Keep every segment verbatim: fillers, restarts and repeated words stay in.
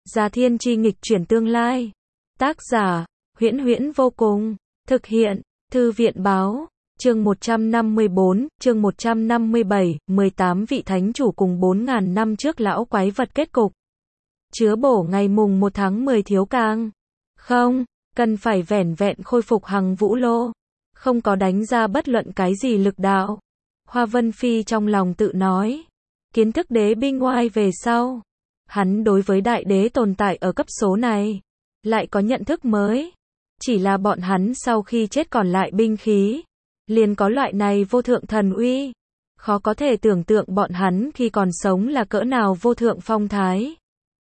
Già Thiên Chi nghịch chuyển tương lai. Tác giả, Huyễn Huyễn vô cùng. Thực hiện, Thư viện báo. Chương một trăm năm mươi bốn, chương một trăm năm mươi bảy, mười tám vị thánh chủ cùng bốn ngàn năm trước lão quái vật kết cục. Chứa bổ ngày mùng một tháng mười thiếu càng. Không, cần phải vẻn vẹn khôi phục Hằng Vũ Lô. Không có đánh ra bất luận cái gì lực đạo. Hoa Vân Phi trong lòng tự nói. Kiến thức đế binh oai về sau. Hắn đối với đại đế tồn tại ở cấp số này. Lại có nhận thức mới. Chỉ là bọn hắn sau khi chết còn lại binh khí. Liền có loại này vô thượng thần uy. Khó có thể tưởng tượng bọn hắn khi còn sống là cỡ nào vô thượng phong thái.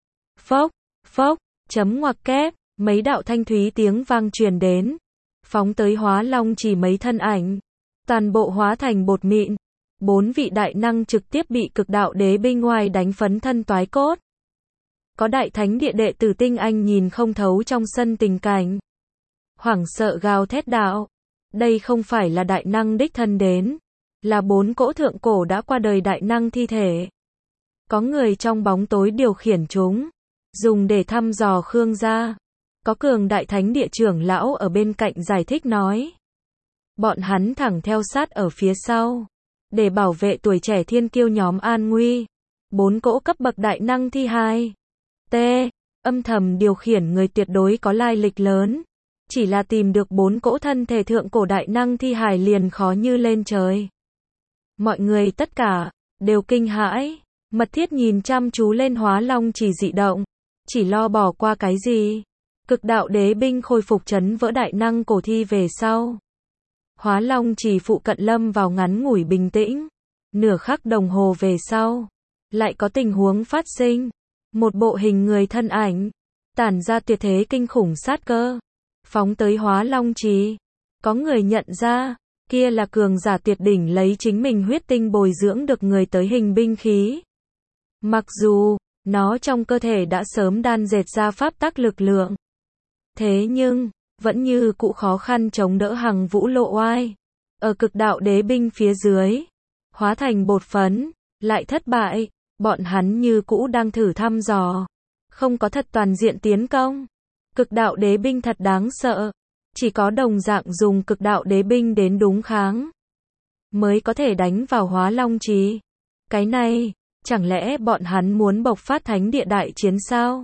Phốc, phốc, chấm ngoặc kép, mấy đạo thanh thúy tiếng vang truyền đến. Phóng tới Hóa Long chỉ mấy thân ảnh. Toàn bộ hóa thành bột mịn. Bốn vị đại năng trực tiếp bị cực đạo đế binh oai đánh phấn thân toái cốt. Có đại thánh địa đệ tử tinh anh nhìn không thấu trong sân tình cảnh. Hoảng sợ gào thét đạo. Đây không phải là đại năng đích thân đến. Là bốn cỗ thượng cổ đã qua đời đại năng thi thể. Có người trong bóng tối điều khiển chúng. Dùng để thăm dò Khương gia. Có cường đại thánh địa trưởng lão ở bên cạnh giải thích nói. Bọn hắn thẳng theo sát ở phía sau. Để bảo vệ tuổi trẻ thiên kiêu nhóm an nguy. Bốn cỗ cấp bậc đại năng thi hai. T. Âm thầm điều khiển người tuyệt đối có lai lịch lớn. Chỉ là tìm được bốn cỗ thân thể thượng cổ đại năng thi hài liền khó như lên trời. Mọi người tất cả, đều kinh hãi. Mật thiết nhìn chăm chú lên Hóa Long chỉ dị động. Chỉ lo bỏ qua cái gì. Cực đạo đế binh khôi phục chấn vỡ đại năng cổ thi về sau. Hóa Long chỉ phụ cận lâm vào ngắn ngủi bình tĩnh. Nửa khắc đồng hồ về sau. Lại có tình huống phát sinh. Một bộ hình người thân ảnh. Tản ra tuyệt thế kinh khủng sát cơ. Phóng tới Hóa Long trì. Có người nhận ra. Kia là cường giả tuyệt đỉnh lấy chính mình huyết tinh bồi dưỡng được người tới hình binh khí. Mặc dù, nó trong cơ thể đã sớm đan dệt ra pháp tắc lực lượng. Thế nhưng, vẫn như cũ khó khăn chống đỡ Hằng Vũ Lộ oai. Ở cực đạo đế binh phía dưới. Hóa thành bột phấn. Lại thất bại. Bọn hắn như cũ đang thử thăm dò. Không có thật toàn diện tiến công. Cực đạo đế binh thật đáng sợ. Chỉ có đồng dạng dùng cực đạo đế binh đến đúng kháng. Mới có thể đánh vào Hóa Long trì. Cái này, chẳng lẽ bọn hắn muốn bộc phát thánh địa đại chiến sao?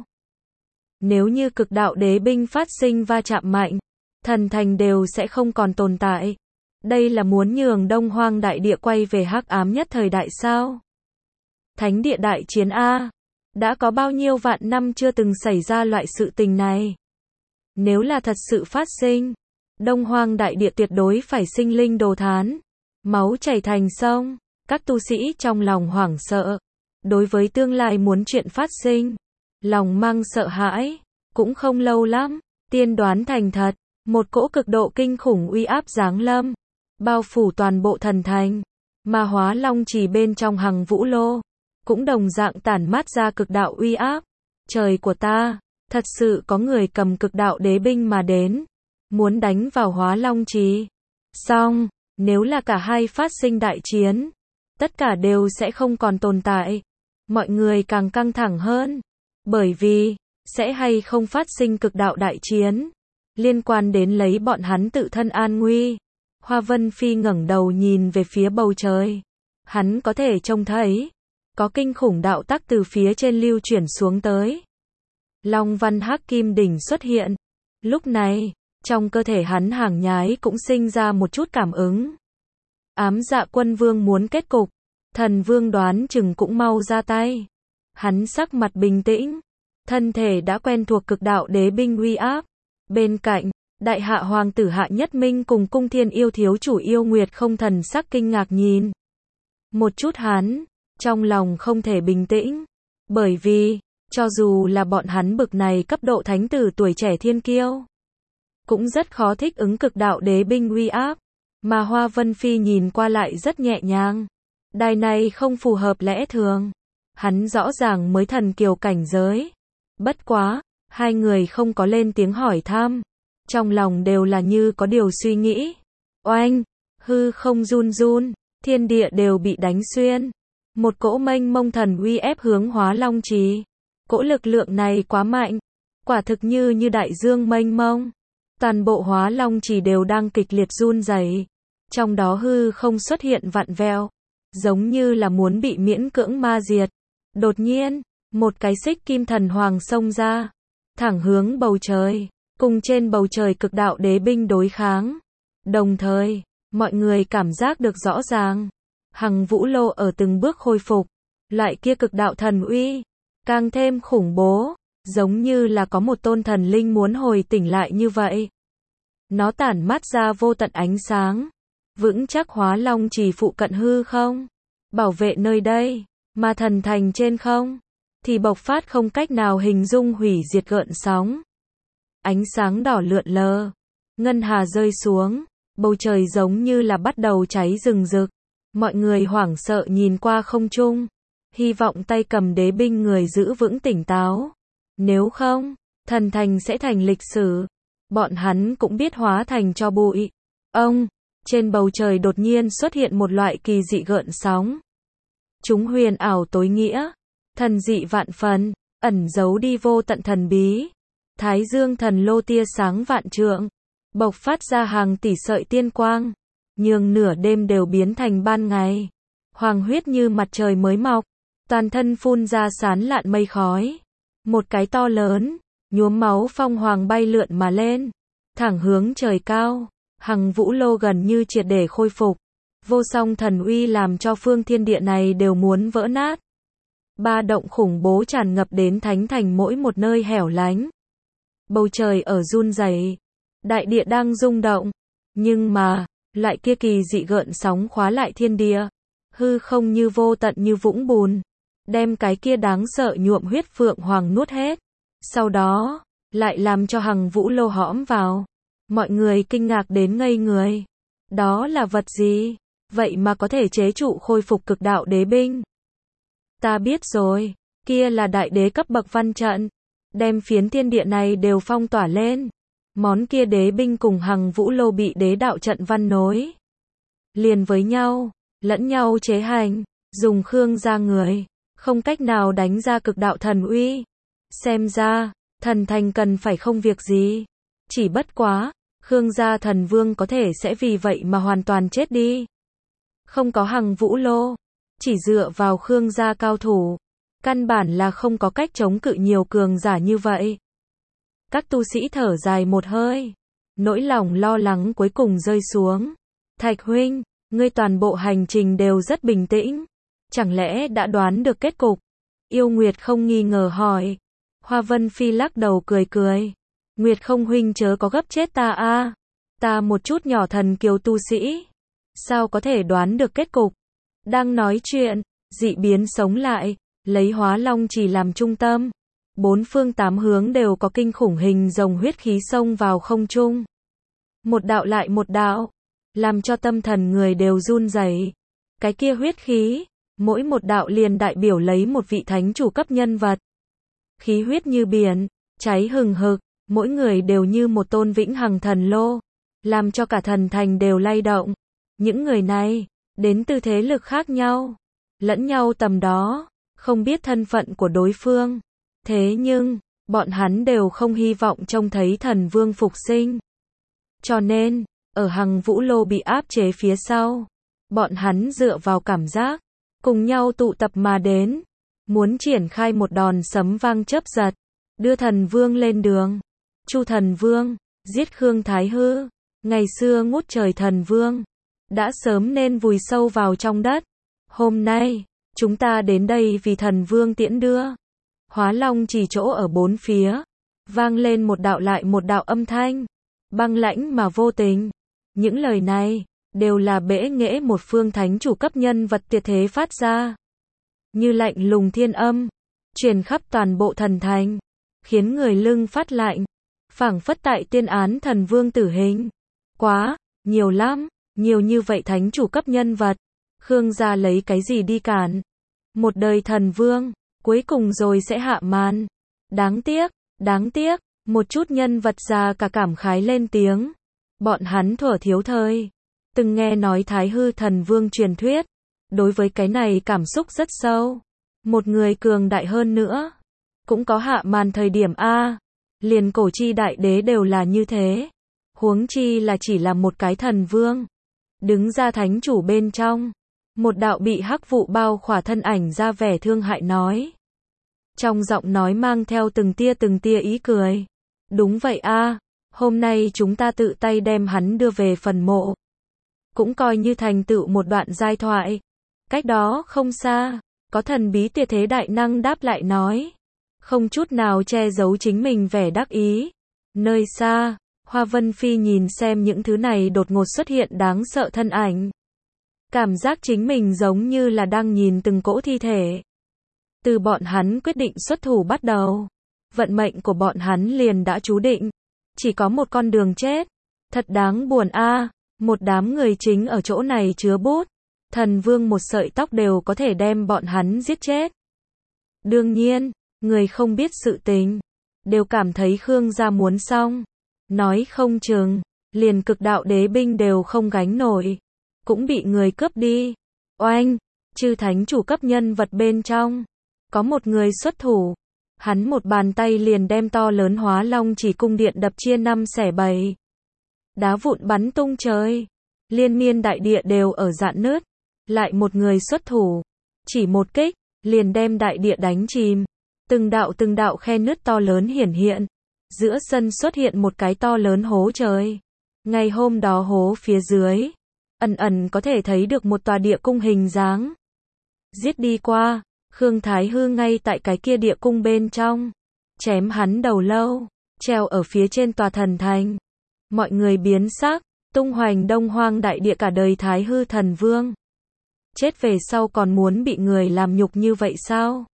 Nếu như cực đạo đế binh phát sinh va chạm mạnh, thần thành đều sẽ không còn tồn tại. Đây là muốn nhường Đông Hoang đại địa quay về hắc ám nhất thời đại sao? Thánh địa đại chiến A. Đã có bao nhiêu vạn năm chưa từng xảy ra loại sự tình này. Nếu là thật sự phát sinh, Đông Hoang đại địa tuyệt đối phải sinh linh đồ thán. Máu chảy thành sông. Các tu sĩ trong lòng hoảng sợ. Đối với tương lai muốn chuyện phát sinh. Lòng mang sợ hãi. Cũng không lâu lắm. Tiên đoán thành thật. Một cỗ cực độ kinh khủng uy áp giáng lâm. Bao phủ toàn bộ thần thành. Mà Hóa Long chỉ bên trong Hằng Vũ Lô. Cũng đồng dạng tản mát ra cực đạo uy áp. Trời của ta, thật sự có người cầm cực đạo đế binh mà đến. Muốn đánh vào Hóa Long trì. Xong, nếu là cả hai phát sinh đại chiến. Tất cả đều sẽ không còn tồn tại. Mọi người càng căng thẳng hơn. Bởi vì, sẽ hay không phát sinh cực đạo đại chiến. Liên quan đến lấy bọn hắn tự thân an nguy. Hoa Vân Phi ngẩng đầu nhìn về phía bầu trời. Hắn có thể trông thấy. Có kinh khủng đạo tắc từ phía trên lưu chuyển xuống tới. Long văn hắc kim đỉnh xuất hiện. Lúc này, trong cơ thể hắn hàng nhái cũng sinh ra một chút cảm ứng. Ám Dạ Quân Vương muốn kết cục. Thần Vương đoán chừng cũng mau ra tay. Hắn sắc mặt bình tĩnh. Thân thể đã quen thuộc cực đạo đế binh uy áp. Bên cạnh, đại hạ hoàng tử Hạ Nhất Minh cùng cung thiên yêu thiếu chủ yêu nguyệt không thần sắc kinh ngạc nhìn. Một chút hắn, trong lòng không thể bình tĩnh. Bởi vì, cho dù là bọn hắn bực này cấp độ thánh tử tuổi trẻ thiên kiêu. Cũng rất khó thích ứng cực đạo đế binh uy áp. Mà Hoa Vân Phi nhìn qua lại rất nhẹ nhàng. Đài này không phù hợp lẽ thường. Hắn rõ ràng mới thần kiều cảnh giới. Bất quá, hai người không có lên tiếng hỏi thăm. Trong lòng đều là như có điều suy nghĩ. Oanh, hư không run run, thiên địa đều bị đánh xuyên. Một cỗ mênh mông thần uy ép hướng Hóa Long trì. Cỗ lực lượng này quá mạnh, quả thực như như đại dương mênh mông. Toàn bộ Hóa Long Trì đều đang kịch liệt run rẩy, trong đó hư không xuất hiện vặn vẹo, giống như là muốn bị miễn cưỡng ma diệt. Đột nhiên, một cái xích kim thần hoàng xông ra, thẳng hướng bầu trời, cùng trên bầu trời cực đạo đế binh đối kháng. Đồng thời, mọi người cảm giác được rõ ràng, Hằng Vũ Lô ở từng bước khôi phục, loại kia cực đạo thần uy, càng thêm khủng bố, giống như là có một tôn thần linh muốn hồi tỉnh lại như vậy. Nó tản mát ra vô tận ánh sáng, vững chắc Hóa Long Trì phụ cận hư không, bảo vệ nơi đây, mà thần thành trên không, thì bộc phát không cách nào hình dung hủy diệt gợn sóng. Ánh sáng đỏ lượn lờ, ngân hà rơi xuống, bầu trời giống như là bắt đầu cháy rừng rực. Mọi người hoảng sợ nhìn qua không trung, hy vọng tay cầm đế binh người giữ vững tỉnh táo. Nếu không, thần thành sẽ thành lịch sử. Bọn hắn cũng biết hóa thành cho bụi. Ông, trên bầu trời đột nhiên xuất hiện một loại kỳ dị gợn sóng. Chúng huyền ảo tối nghĩa, thần dị vạn phần, ẩn giấu đi vô tận thần bí. Thái Dương thần lô tia sáng vạn trượng, bộc phát ra hàng tỷ sợi tiên quang, nhường nửa đêm đều biến thành ban ngày. Hoàng huyết như mặt trời mới mọc, toàn thân phun ra sán lạn mây khói. Một cái to lớn, nhuốm máu phong hoàng bay lượn mà lên, thẳng hướng trời cao. Hằng Vũ Lô gần như triệt để khôi phục, vô song thần uy làm cho phương thiên địa này đều muốn vỡ nát. Ba động khủng bố tràn ngập đến thánh thành mỗi một nơi hẻo lánh. Bầu trời ở run rẩy, đại địa đang rung động, nhưng mà, lại kia kỳ dị gợn sóng khóa lại thiên địa, hư không như vô tận như vũng bùn, đem cái kia đáng sợ nhuộm huyết phượng hoàng nuốt hết. Sau đó, lại làm cho Hằng Vũ Lô hõm vào. Mọi người kinh ngạc đến ngây người. Đó là vật gì? Vậy mà có thể chế trụ khôi phục cực đạo đế binh. Ta biết rồi, kia là đại đế cấp bậc văn trận, đem phiến thiên địa này đều phong tỏa lên. Món kia đế binh cùng Hằng Vũ Lô bị đế đạo trận văn nối liền với nhau, lẫn nhau chế hành, dùng Khương gia người, không cách nào đánh ra cực đạo thần uy. Xem ra, thần thành cần phải không việc gì. Chỉ bất quá, Khương gia thần vương có thể sẽ vì vậy mà hoàn toàn chết đi. Không có Hằng Vũ Lô, chỉ dựa vào Khương gia cao thủ, căn bản là không có cách chống cự nhiều cường giả như vậy. Các tu sĩ thở dài một hơi, nỗi lòng lo lắng cuối cùng rơi xuống. Thạch huynh, ngươi toàn bộ hành trình đều rất bình tĩnh, chẳng lẽ đã đoán được kết cục? Yêu Nguyệt không nghi ngờ hỏi. Hoa Vân Phi lắc đầu cười cười. Nguyệt không huynh chớ có gấp chết ta a, ta một chút nhỏ thần kiều tu sĩ, sao có thể đoán được kết cục? Đang nói chuyện, dị biến sống lại, lấy Hóa Long Trì làm trung tâm, bốn phương tám hướng đều có kinh khủng hình rồng huyết khí xông vào không trung. Một đạo lại một đạo, làm cho tâm thần người đều run rẩy. Cái kia huyết khí, mỗi một đạo liền đại biểu lấy một vị thánh chủ cấp nhân vật. Khí huyết như biển, cháy hừng hực, mỗi người đều như một tôn vĩnh hằng thần lô, làm cho cả thần thành đều lay động. Những người này, đến từ thế lực khác nhau, lẫn nhau tầm đó, không biết thân phận của đối phương. Thế nhưng, bọn hắn đều không hy vọng trông thấy thần vương phục sinh. Cho nên, ở Hằng Vũ Lô bị áp chế phía sau, bọn hắn dựa vào cảm giác, cùng nhau tụ tập mà đến, muốn triển khai một đòn sấm vang chớp giật, đưa thần vương lên đường. Chu thần vương, giết Khương Thái Hư, ngày xưa ngút trời thần vương, đã sớm nên vùi sâu vào trong đất. Hôm nay, chúng ta đến đây vì thần vương tiễn đưa. Hóa Long Trì chỗ ở bốn phía, vang lên một đạo lại một đạo âm thanh, băng lãnh mà vô tình. Những lời này, đều là bẽ nghễ một phương thánh chủ cấp nhân vật tuyệt thế phát ra. Như lạnh lùng thiên âm, truyền khắp toàn bộ thần thành, khiến người lưng phát lạnh, phảng phất tại tuyên án thần vương tử hình. Quá, nhiều lắm, nhiều như vậy thánh chủ cấp nhân vật, Khương gia lấy cái gì đi cản? Một đời thần vương, cuối cùng rồi sẽ hạ màn. Đáng tiếc, đáng tiếc, một chút nhân vật già cả cảm khái lên tiếng. Bọn hắn thuở thiếu thời, từng nghe nói Thái Hư thần vương truyền thuyết, đối với cái này cảm xúc rất sâu. Một người cường đại hơn nữa, cũng có hạ màn thời điểm a. Liền cổ chi đại đế đều là như thế. Huống chi là chỉ là một cái thần vương. Đứng ra thánh chủ bên trong. Một đạo bị hắc vụ bao khỏa thân ảnh ra vẻ thương hại nói. Trong giọng nói mang theo từng tia từng tia ý cười. Đúng vậy a, hôm nay chúng ta tự tay đem hắn đưa về phần mộ. Cũng coi như thành tựu một đoạn giai thoại. Cách đó không xa, có thần bí tuyệt thế đại năng đáp lại nói. Không chút nào che giấu chính mình vẻ đắc ý. Nơi xa, Hoa Vân Phi nhìn xem những thứ này đột ngột xuất hiện đáng sợ thân ảnh. Cảm giác chính mình giống như là đang nhìn từng cỗ thi thể. Từ bọn hắn quyết định xuất thủ bắt đầu, vận mệnh của bọn hắn liền đã chú định. Chỉ có một con đường chết. Thật đáng buồn a, một đám người chính ở chỗ này chứa bút. Thần vương một sợi tóc đều có thể đem bọn hắn giết chết. Đương nhiên, người không biết sự tình, đều cảm thấy Khương gia muốn xong. Nói không chừng, liền cực đạo đế binh đều không gánh nổi. Cũng bị người cướp đi. Oanh, chư thánh chủ cấp nhân vật bên trong. Có một người xuất thủ. Hắn một bàn tay liền đem to lớn Hóa Long Chỉ cung điện đập chia năm xẻ bảy. Đá vụn bắn tung trời. Liên miên đại địa đều ở rạn nứt. Lại một người xuất thủ. Chỉ một kích, liền đem đại địa đánh chìm. Từng đạo từng đạo khe nứt to lớn hiển hiện. Giữa sân xuất hiện một cái to lớn hố trời. Ngày hôm đó hố phía dưới, ẩn ẩn có thể thấy được một tòa địa cung hình dáng. Giết đi qua, Khương Thái Hư ngay tại cái kia địa cung bên trong. Chém hắn đầu lâu, treo ở phía trên tòa thần thành. Mọi người biến sắc, tung hoành đông hoang đại địa cả đời Thái Hư thần vương. Chết về sau còn muốn bị người làm nhục như vậy sao?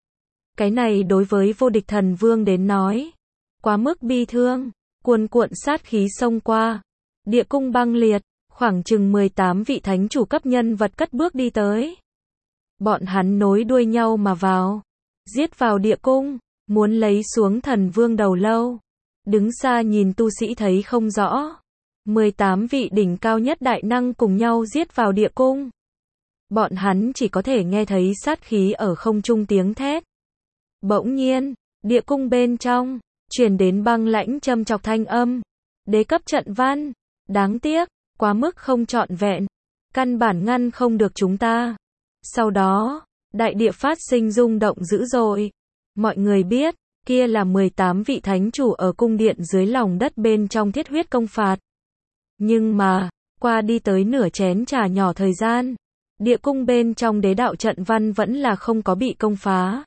Cái này đối với vô địch thần vương đến nói, quá mức bi thương, cuồn cuộn sát khí xông qua. Địa cung băng liệt, khoảng chừng mười tám vị thánh chủ cấp nhân vật cất bước đi tới. Bọn hắn nối đuôi nhau mà vào, giết vào địa cung, muốn lấy xuống thần vương đầu lâu. Đứng xa nhìn tu sĩ thấy không rõ. mười tám vị đỉnh cao nhất đại năng cùng nhau giết vào địa cung. Bọn hắn chỉ có thể nghe thấy sát khí ở không trung tiếng thét. Bỗng nhiên, địa cung bên trong, truyền đến băng lãnh châm chọc thanh âm. Đế cấp trận văn, đáng tiếc, quá mức không trọn vẹn, căn bản ngăn không được chúng ta. Sau đó, đại địa phát sinh rung động dữ dội. Mọi người biết, kia là mười tám vị thánh chủ ở cung điện dưới lòng đất bên trong thiết huyết công phạt. Nhưng mà, qua đi tới nửa chén trà nhỏ thời gian, địa cung bên trong đế đạo trận văn vẫn là không có bị công phá.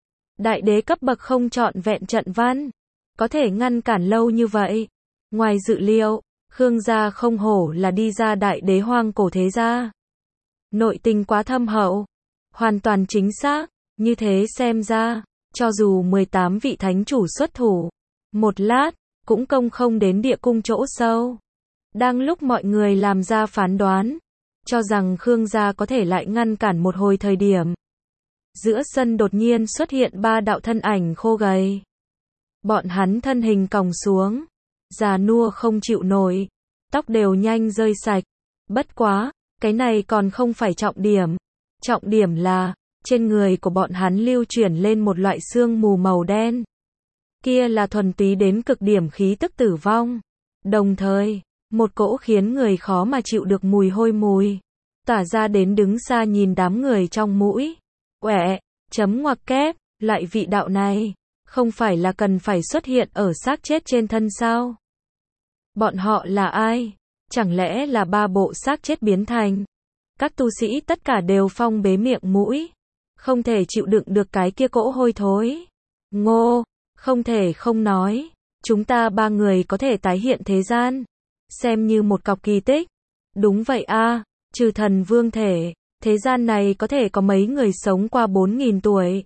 Đại đế cấp bậc không trọn vẹn trận văn, có thể ngăn cản lâu như vậy. Ngoài dự liệu, Khương gia không hổ là đi ra đại đế hoang cổ thế gia. Nội tình quá thâm hậu, hoàn toàn chính xác, như thế xem ra, cho dù mười tám vị thánh chủ xuất thủ, một lát, cũng công không đến địa cung chỗ sâu. Đang lúc mọi người làm ra phán đoán, cho rằng Khương gia có thể lại ngăn cản một hồi thời điểm. Giữa sân đột nhiên xuất hiện ba đạo thân ảnh khô gầy. Bọn hắn thân hình còng xuống, già nua không chịu nổi, tóc đều nhanh rơi sạch. Bất quá, cái này còn không phải trọng điểm. Trọng điểm là, trên người của bọn hắn lưu chuyển lên một loại sương mù màu đen. Kia là thuần túy đến cực điểm khí tức tử vong. Đồng thời, một cỗ khiến người khó mà chịu được mùi hôi mùi, tỏa ra đến đứng xa nhìn đám người trong mũi. Quẹ, chấm ngoặc kép, loại vị đạo này, không phải là cần phải xuất hiện ở xác chết trên thân sao? Bọn họ là ai? Chẳng lẽ là ba bộ xác chết biến thành? Các tu sĩ tất cả đều phong bế miệng mũi, không thể chịu đựng được cái kia cỗ hôi thối. Ngô, không thể không nói, chúng ta ba người có thể tái hiện thế gian, xem như một cọc kỳ tích. Đúng vậy a, trừ thần vương thể, thế gian này có thể có mấy người sống qua bốn nghìn tuổi.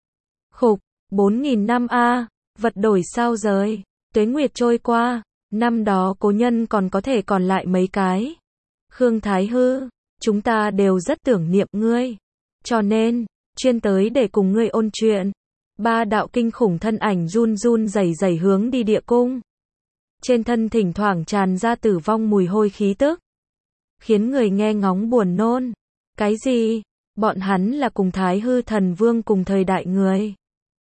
Khục, bốn nghìn năm a, vật đổi sao rời, tuế nguyệt trôi qua, năm đó cố nhân còn có thể còn lại mấy cái. Khương Thái Hư, chúng ta đều rất tưởng niệm ngươi, cho nên, chuyên tới để cùng ngươi ôn chuyện. Ba đạo kinh khủng thân ảnh run run rẩy rẩy hướng đi địa cung. Trên thân thỉnh thoảng tràn ra tử vong mùi hôi khí tức, khiến người nghe ngóng buồn nôn. Cái gì? Bọn hắn là cùng Thái Hư thần vương cùng thời đại người.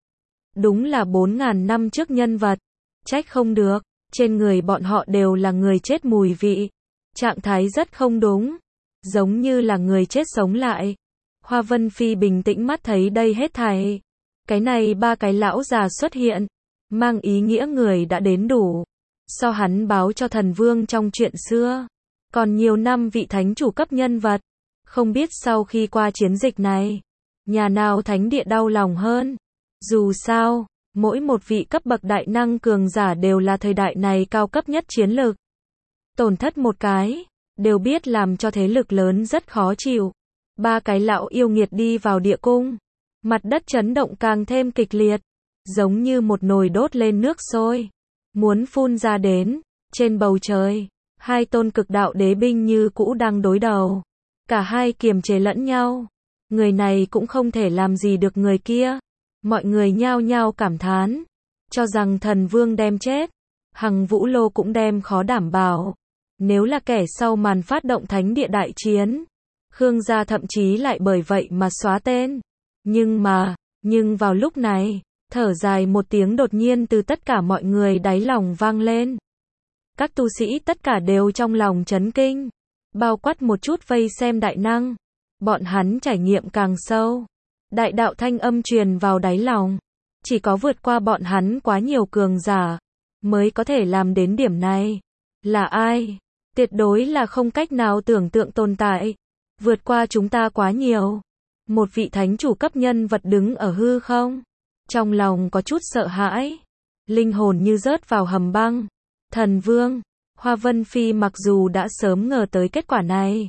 Đúng là bốn ngàn năm trước nhân vật. Trách không được, trên người bọn họ đều là người chết mùi vị. Trạng thái rất không đúng, giống như là người chết sống lại. Hoa Vân Phi bình tĩnh mắt thấy đây hết thảy. Cái này ba cái lão già xuất hiện, mang ý nghĩa người đã đến đủ. So hắn báo cho thần vương trong chuyện xưa, còn nhiều năm vị thánh chủ cấp nhân vật. Không biết sau khi qua chiến dịch này, nhà nào thánh địa đau lòng hơn. Dù sao, mỗi một vị cấp bậc đại năng cường giả đều là thời đại này cao cấp nhất chiến lược. Tổn thất một cái, đều biết làm cho thế lực lớn rất khó chịu. Ba cái lão yêu nghiệt đi vào địa cung. Mặt đất chấn động càng thêm kịch liệt, giống như một nồi đốt lên nước sôi, muốn phun ra đến. Trên bầu trời, hai tôn cực đạo đế binh như cũ đang đối đầu. Cả hai kiềm chế lẫn nhau. Người này cũng không thể làm gì được người kia. Mọi người nhao nhao cảm thán, cho rằng thần vương đem chết. Hằng Vũ Lô cũng đem khó đảm bảo. Nếu là kẻ sau màn phát động thánh địa đại chiến, Khương gia thậm chí lại bởi vậy mà xóa tên. Nhưng mà, nhưng vào lúc này, thở dài một tiếng đột nhiên từ tất cả mọi người đáy lòng vang lên. Các tu sĩ tất cả đều trong lòng chấn kinh, bao quát một chút vây xem đại năng. Bọn hắn trải nghiệm càng sâu. Đại đạo thanh âm truyền vào đáy lòng. Chỉ có vượt qua bọn hắn quá nhiều cường giả, mới có thể làm đến điểm này. Là ai? Tuyệt đối là không cách nào tưởng tượng tồn tại. Vượt qua chúng ta quá nhiều. Một vị thánh chủ cấp nhân vật đứng ở hư không. Trong lòng có chút sợ hãi. Linh hồn như rớt vào hầm băng. Thần vương. Hoa Vân Phi mặc dù đã sớm ngờ tới kết quả này.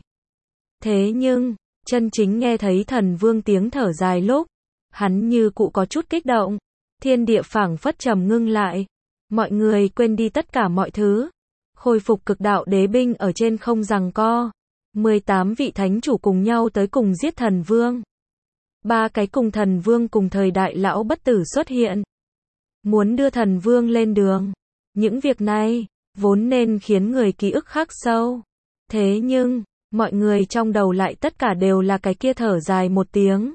Thế nhưng, chân chính nghe thấy thần vương tiếng thở dài lúc, hắn như cụ có chút kích động. Thiên địa phảng phất trầm ngưng lại. Mọi người quên đi tất cả mọi thứ. Khôi phục cực đạo đế binh ở trên không giằng co. mười tám vị thánh chủ cùng nhau tới cùng giết thần vương. Ba cái cùng thần vương cùng thời đại lão bất tử xuất hiện. Muốn đưa thần vương lên đường. Những việc này, vốn nên khiến người ký ức khắc sâu. Thế nhưng, mọi người trong đầu lại tất cả đều là cái kia thở dài một tiếng.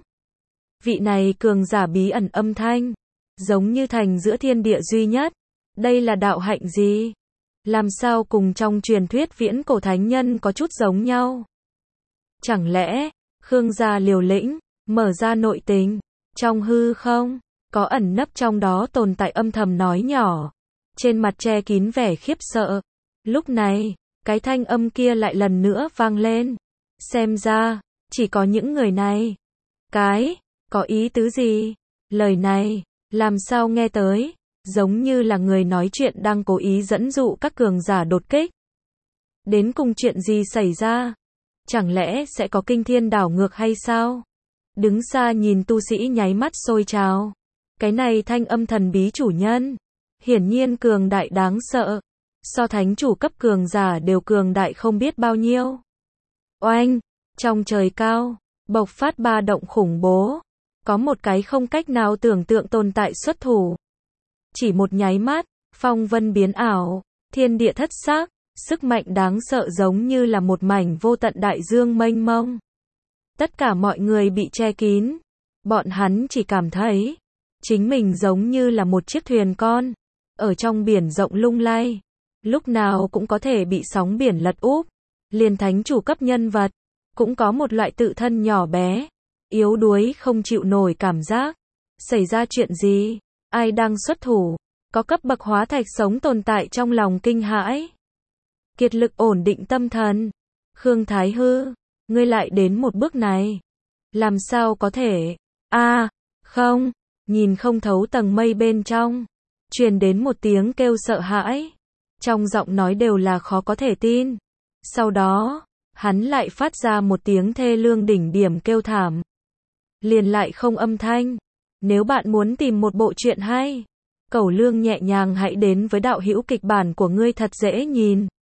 Vị này cường giả bí ẩn âm thanh, giống như thành giữa thiên địa duy nhất. Đây là đạo hạnh gì? Làm sao cùng trong truyền thuyết viễn cổ thánh nhân có chút giống nhau? Chẳng lẽ, Khương gia liều lĩnh, mở ra nội tình, trong hư không, có ẩn nấp trong đó tồn tại âm thầm nói nhỏ, trên mặt che kín vẻ khiếp sợ. Lúc này, cái thanh âm kia lại lần nữa vang lên. Xem ra, chỉ có những người này. Cái, có ý tứ gì? Lời này, làm sao nghe tới, giống như là người nói chuyện đang cố ý dẫn dụ các cường giả đột kích. Đến cùng chuyện gì xảy ra? Chẳng lẽ sẽ có kinh thiên đảo ngược hay sao? Đứng xa nhìn tu sĩ nháy mắt sôi trào. Cái này thanh âm thần bí chủ nhân, hiển nhiên cường đại đáng sợ. So thánh chủ cấp cường giả đều cường đại không biết bao nhiêu. Oanh, trong trời cao, bộc phát ba động khủng bố. Có một cái không cách nào tưởng tượng tồn tại xuất thủ. Chỉ một nháy mắt, phong vân biến ảo, thiên địa thất xác, sức mạnh đáng sợ giống như là một mảnh vô tận đại dương mênh mông. Tất cả mọi người bị che kín. Bọn hắn chỉ cảm thấy, chính mình giống như là một chiếc thuyền con, ở trong biển rộng lung lay. Lúc nào cũng có thể bị sóng biển lật úp. Liền thánh chủ cấp nhân vật, cũng có một loại tự thân nhỏ bé, yếu đuối không chịu nổi cảm giác. Xảy ra chuyện gì? Ai đang xuất thủ? Có cấp bậc hóa thạch sống tồn tại trong lòng kinh hãi. Kiệt lực ổn định tâm thần. Khương Thái Hư, ngươi lại đến một bước này. Làm sao có thể? A, à, không, nhìn không thấu tầng mây bên trong. Truyền đến một tiếng kêu sợ hãi. Trong giọng nói đều là khó có thể tin. Sau đó, hắn lại phát ra một tiếng thê lương đỉnh điểm kêu thảm. Liền lại không âm thanh. Nếu bạn muốn tìm một bộ truyện hay, Cẩu Lương nhẹ nhàng hãy đến với đạo hữu kịch bản của ngươi thật dễ nhìn.